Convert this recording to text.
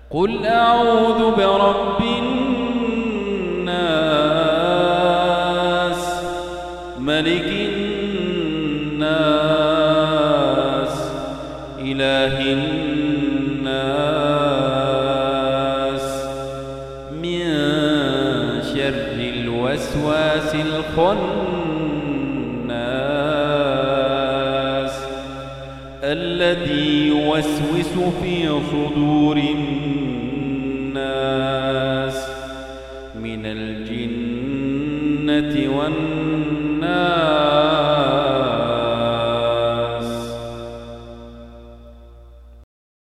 قل أعوذ برب الناس ملك الناس إله الناس من شر الوسواس الخناس الذي يوسوس في صدور الناس من الجنة والناس.